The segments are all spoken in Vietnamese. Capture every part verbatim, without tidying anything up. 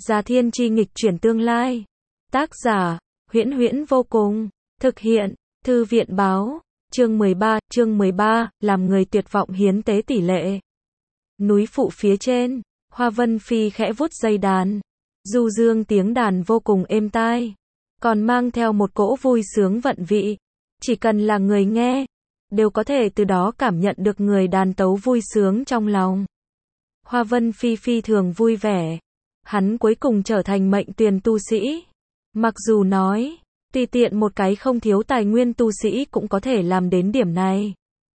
Gia Thiên Chi nghịch chuyển tương lai. Tác giả, Huyễn Huyễn vô cùng. Thực hiện, Thư viện báo. Chương mười ba, chương mười ba, làm người tuyệt vọng hiến tế tỷ lệ. Núi phụ phía trên, Hoa Vân Phi khẽ vuốt dây đàn. Du dương tiếng đàn vô cùng êm tai, còn mang theo một cỗ vui sướng vận vị. Chỉ cần là người nghe, đều có thể từ đó cảm nhận được người đàn tấu vui sướng trong lòng. Hoa Vân Phi phi thường vui vẻ. Hắn cuối cùng trở thành mệnh tuyền tu sĩ. Mặc dù nói, tùy tiện một cái không thiếu tài nguyên tu sĩ cũng có thể làm đến điểm này.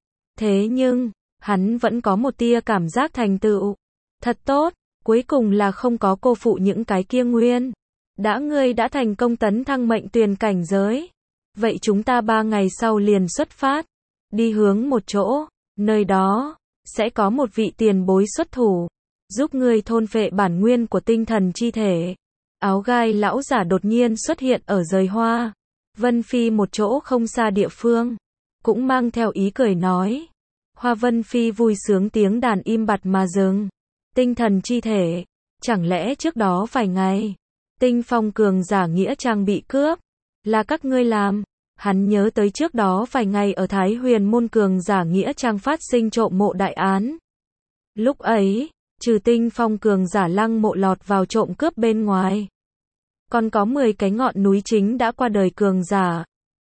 Thế nhưng, hắn vẫn có một tia cảm giác thành tựu. Thật tốt, cuối cùng là không có cô phụ những cái kia nguyên. Đã ngươi đã thành công tấn thăng mệnh tuyền cảnh giới. Vậy chúng ta ba ngày sau liền xuất phát. Đi hướng một chỗ, nơi đó, sẽ có một vị tiền bối xuất thủ. Giúp ngươi thôn phệ bản nguyên của tinh thần chi thể. Áo gai lão giả đột nhiên xuất hiện ở rời Hoa Vân Phi một chỗ không xa địa phương. Cũng mang theo ý cười nói. Hoa Vân Phi vui sướng tiếng đàn im bặt mà dừng. Tinh thần chi thể. Chẳng lẽ trước đó vài ngày, Tinh Phong cường giả nghĩa trang bị cướp, là các ngươi làm? Hắn nhớ tới trước đó vài ngày ở Thái Huyền môn cường giả nghĩa trang phát sinh trộm mộ đại án. Lúc ấy, trừ Tinh Phong cường giả lăng mộ lọt vào trộm cướp bên ngoài, còn có mười cái ngọn núi chính đã qua đời cường giả.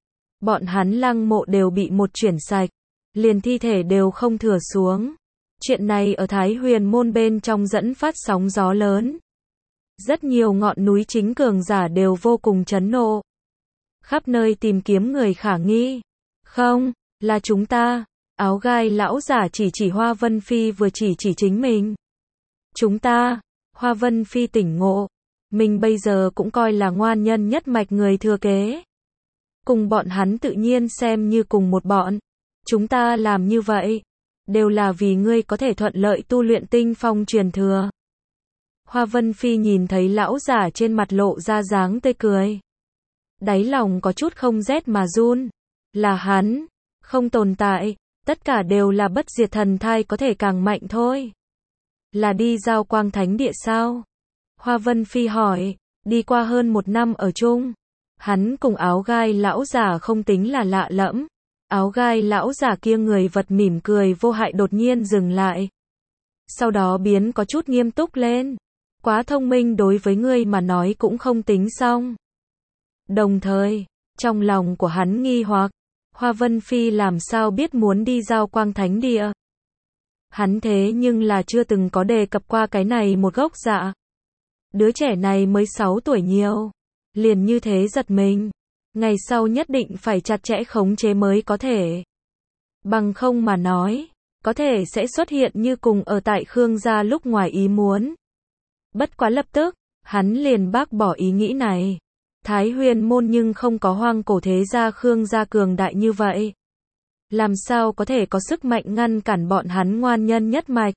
Bọn hắn lăng mộ đều bị một chuyển sạch, liền thi thể đều không thừa xuống. Chuyện này ở Thái Huyền môn bên trong dẫn phát sóng gió lớn. Rất nhiều ngọn núi chính cường giả đều vô cùng chấn nộ. Khắp nơi tìm kiếm người khả nghi. Không, là chúng ta. Áo gai lão giả chỉ chỉ Hoa Vân Phi vừa chỉ chỉ chính mình. Chúng ta. Hoa Vân Phi tỉnh ngộ. Mình bây giờ cũng coi là ngoan nhân nhất mạch người thừa kế. Cùng bọn hắn tự nhiên xem như cùng một bọn. Chúng ta làm như vậy, đều là vì ngươi có thể thuận lợi tu luyện tinh phong truyền thừa. Hoa Vân Phi nhìn thấy lão giả trên mặt lộ ra dáng tươi cười. Đáy lòng có chút không rét mà run. Là hắn, không tồn tại, tất cả đều là bất diệt thần thai có thể càng mạnh thôi. Là đi giao quang thánh địa sao? Hoa Vân Phi hỏi, đi qua hơn một năm ở chung. Hắn cùng áo gai lão giả không tính là lạ lẫm. Áo gai lão giả kia người vật mỉm cười vô hại đột nhiên dừng lại. Sau đó biến có chút nghiêm túc lên. Quá thông minh đối với ngươi mà nói cũng không tính xong. Đồng thời, trong lòng của hắn nghi hoặc, Hoa Vân Phi làm sao biết muốn đi giao quang thánh địa. Hắn thế nhưng là chưa từng có đề cập qua cái này một gốc dạ. Đứa trẻ này mới sáu tuổi nhiều. Liền như thế giật mình. Ngày sau nhất định phải chặt chẽ khống chế mới có thể. Bằng không mà nói, có thể sẽ xuất hiện như cùng ở tại Khương gia lúc ngoài ý muốn. Bất quá lập tức, hắn liền bác bỏ ý nghĩ này. Thái Huyền môn nhưng không có hoang cổ thế gia Khương gia cường đại như vậy. Làm sao có thể có sức mạnh ngăn cản bọn hắn ngoan nhân nhất mạch.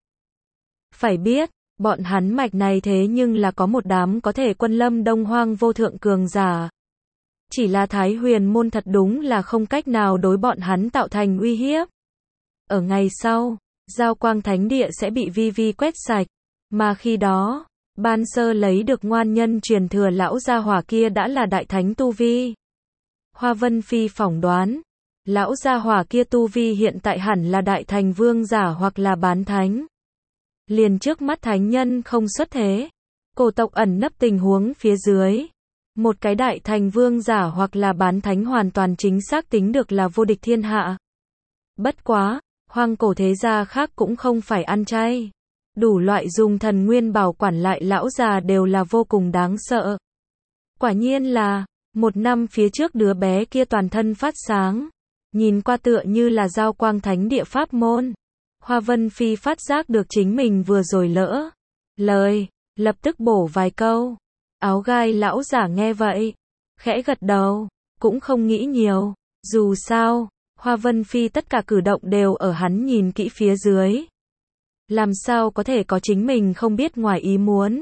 Phải biết, bọn hắn mạch này thế nhưng là có một đám có thể quân lâm đông hoang vô thượng cường giả. Chỉ là Thái Huyền môn thật đúng là không cách nào đối bọn hắn tạo thành uy hiếp. Ở ngày sau, giao quang thánh địa sẽ bị vi vi quét sạch. Mà khi đó, ban sơ lấy được ngoan nhân truyền thừa lão gia hỏa kia đã là đại thánh tu vi. Hoa Vân Phi phỏng đoán, lão gia hỏa kia tu vi hiện tại hẳn là đại thành vương giả hoặc là bán thánh. Liền trước mắt thánh nhân không xuất thế. Cổ tộc ẩn nấp tình huống phía dưới. Một cái đại thành vương giả hoặc là bán thánh hoàn toàn chính xác tính được là vô địch thiên hạ. Bất quá, hoang cổ thế gia khác cũng không phải ăn chay. Đủ loại dùng thần nguyên bảo quản lại lão già đều là vô cùng đáng sợ. Quả nhiên là, một năm phía trước đứa bé kia toàn thân phát sáng. Nhìn qua tựa như là giao quang thánh địa pháp môn. Hoa Vân Phi phát giác được chính mình vừa rồi lỡ lời, lập tức bổ vài câu. Áo gai lão giả nghe vậy, khẽ gật đầu, cũng không nghĩ nhiều. Dù sao, Hoa Vân Phi tất cả cử động đều ở hắn nhìn kỹ phía dưới. Làm sao có thể có chính mình không biết ngoài ý muốn.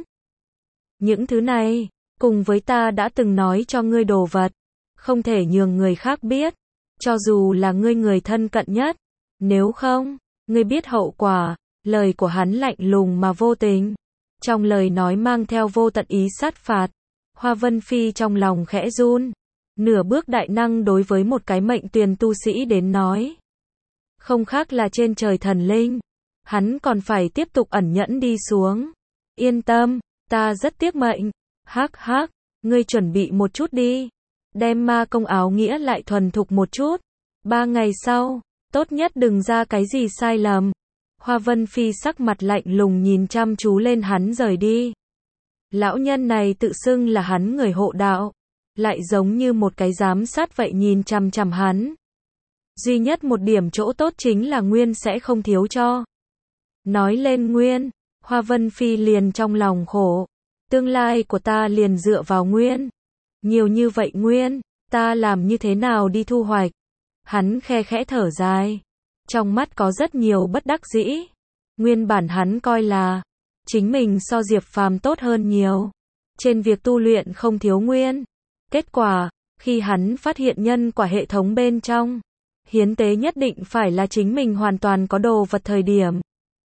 Những thứ này, cùng với ta đã từng nói cho ngươi đồ vật, không thể nhường người khác biết, cho dù là ngươi người thân cận nhất. Nếu không, ngươi biết hậu quả. Lời của hắn lạnh lùng mà vô tình. Trong lời nói mang theo vô tận ý sát phạt. Hoa Vân Phi trong lòng khẽ run. Nửa bước đại năng đối với một cái mệnh tuyền tu sĩ đến nói. Không khác là trên trời thần linh. Hắn còn phải tiếp tục ẩn nhẫn đi xuống. Yên tâm, ta rất tiếc mệnh. Hắc hắc, ngươi chuẩn bị một chút đi. Đem ma công áo nghĩa lại thuần thục một chút. Ba ngày sau, tốt nhất đừng ra cái gì sai lầm. Hoa Vân Phi sắc mặt lạnh lùng nhìn chăm chú lên hắn rời đi. Lão nhân này tự xưng là hắn người hộ đạo. Lại giống như một cái giám sát vậy nhìn chằm chằm hắn. Duy nhất một điểm chỗ tốt chính là Nguyên sẽ không thiếu cho. Nói lên Nguyên, Hoa Vân Phi liền trong lòng khổ. Tương lai của ta liền dựa vào Nguyên. Nhiều như vậy Nguyên, ta làm như thế nào đi thu hoạch? Hắn khe khẽ thở dài. Trong mắt có rất nhiều bất đắc dĩ. Nguyên bản hắn coi là chính mình so Diệp Phàm tốt hơn nhiều. Trên việc tu luyện không thiếu Nguyên. Kết quả, khi hắn phát hiện nhân quả hệ thống bên trong, hiến tế nhất định phải là chính mình hoàn toàn có đồ vật thời điểm.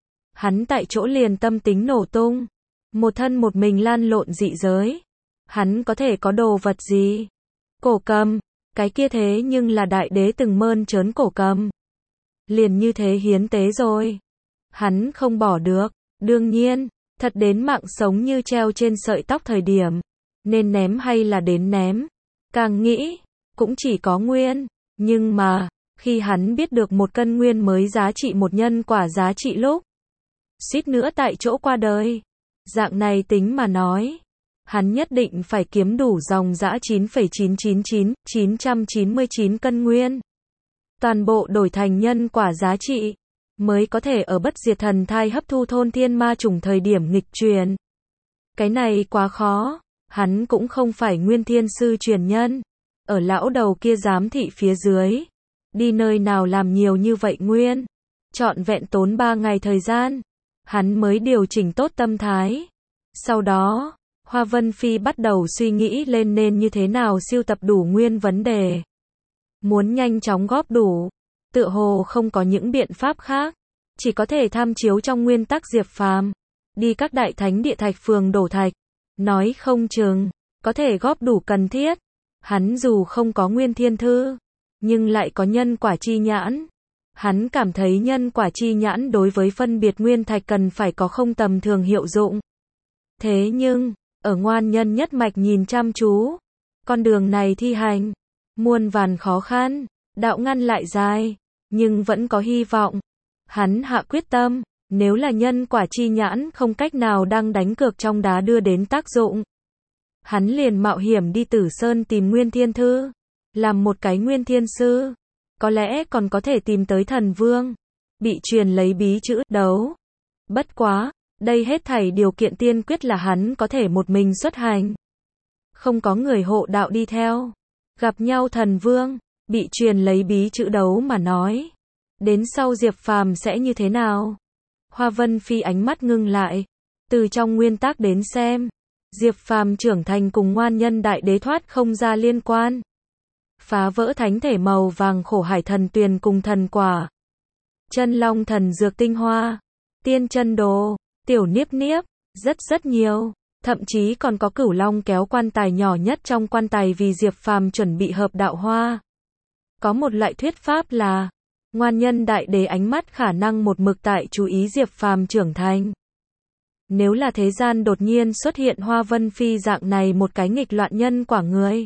Hắn tại chỗ liền tâm tính nổ tung. Một thân một mình lan lộn dị giới. Hắn có thể có đồ vật gì? Cổ cầm, cái kia thế nhưng là đại đế từng mơn trớn cổ cầm. Liền như thế hiến tế rồi. Hắn không bỏ được. Đương nhiên, thật đến mạng sống như treo trên sợi tóc thời điểm. Nên ném hay là đến ném. Càng nghĩ, cũng chỉ có Nguyên. Nhưng mà, khi hắn biết được một cân Nguyên mới giá trị một nhân quả giá trị lúc. Suýt nữa tại chỗ qua đời. Dạng này tính mà nói. Hắn nhất định phải kiếm đủ dòng dã chín phẩy chín chín chín chín chín chín cân Nguyên. Toàn bộ đổi thành nhân quả giá trị. Mới có thể ở bất diệt thần thai hấp thu thôn thiên ma chủng thời điểm nghịch truyền. Cái này quá khó. Hắn cũng không phải Nguyên Thiên Sư truyền nhân. Ở lão đầu kia giám thị phía dưới. Đi nơi nào làm nhiều như vậy Nguyên. Trọn vẹn tốn ba ngày thời gian. Hắn mới điều chỉnh tốt tâm thái. Sau đó, Hoa Vân Phi bắt đầu suy nghĩ lên nên như thế nào siêu tập đủ Nguyên vấn đề. Muốn nhanh chóng góp đủ. Tựa hồ không có những biện pháp khác. Chỉ có thể tham chiếu trong nguyên tắc Diệp Phàm. Đi các đại thánh địa thạch phường đổ thạch. Nói không chừng, có thể góp đủ cần thiết. Hắn dù không có Nguyên Thiên Thư, nhưng lại có nhân quả chi nhãn. Hắn cảm thấy nhân quả chi nhãn đối với phân biệt nguyên thạch cần phải có không tầm thường hiệu dụng. Thế nhưng, ở ngoan nhân nhất mạch nhìn chăm chú, con đường này thi hành, muôn vàn khó khăn, đạo ngăn lại dài, nhưng vẫn có hy vọng. Hắn hạ quyết tâm, nếu là nhân quả chi nhãn không cách nào đang đánh cược trong đá đưa đến tác dụng. Hắn liền mạo hiểm đi Tử Sơn tìm Nguyên Thiên Thư, làm một cái Nguyên Thiên Sư. Có lẽ còn có thể tìm tới thần vương, bị truyền lấy bí chữ đấu. Bất quá, đây hết thảy điều kiện tiên quyết là hắn có thể một mình xuất hành. Không có người hộ đạo đi theo. Gặp nhau thần vương, bị truyền lấy bí chữ đấu mà nói. Đến sau Diệp Phàm sẽ như thế nào? Hoa Vân Phi ánh mắt ngưng lại. Từ trong nguyên tắc đến xem, Diệp Phàm trưởng thành cùng ngoan nhân đại đế thoát không ra liên quan. Phá vỡ thánh thể màu vàng khổ hải thần tuyền cùng thần quả. Chân long thần dược tinh hoa. Tiên chân đồ. Tiểu niếp niếp. Rất rất nhiều. Thậm chí còn có cửu long kéo quan tài nhỏ nhất trong quan tài vì Diệp Phàm chuẩn bị hợp đạo hoa. Có một loại thuyết pháp là ngoan nhân đại đế ánh mắt khả năng một mực tại chú ý Diệp Phàm trưởng thành. Nếu là thế gian đột nhiên xuất hiện Hoa Vân Phi dạng này một cái nghịch loạn nhân quả người.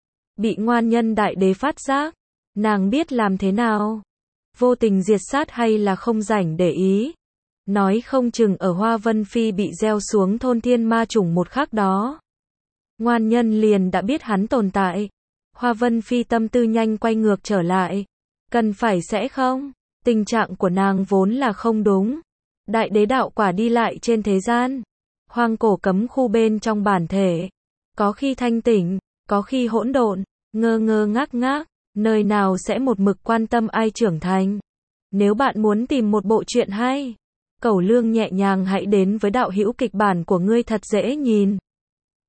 Bị ngoan nhân đại đế phát giác. Nàng biết làm thế nào? Vô tình diệt sát hay là không rảnh để ý? Nói không chừng ở Hoa Vân Phi bị gieo xuống thôn thiên ma chủng một khắc đó. Ngoan nhân liền đã biết hắn tồn tại. Hoa Vân Phi tâm tư nhanh quay ngược trở lại. Cần phải sẽ không? Tình trạng của nàng vốn là không đúng. Đại đế đạo quả đi lại trên thế gian. Hoang cổ cấm khu bên trong bản thể. Có khi thanh tỉnh, có khi hỗn độn, ngơ ngơ ngác ngác, nơi nào sẽ một mực quan tâm ai trưởng thành. Nếu bạn muốn tìm một bộ truyện hay, Cẩu Lương nhẹ nhàng hãy đến với đạo hữu kịch bản của ngươi thật dễ nhìn.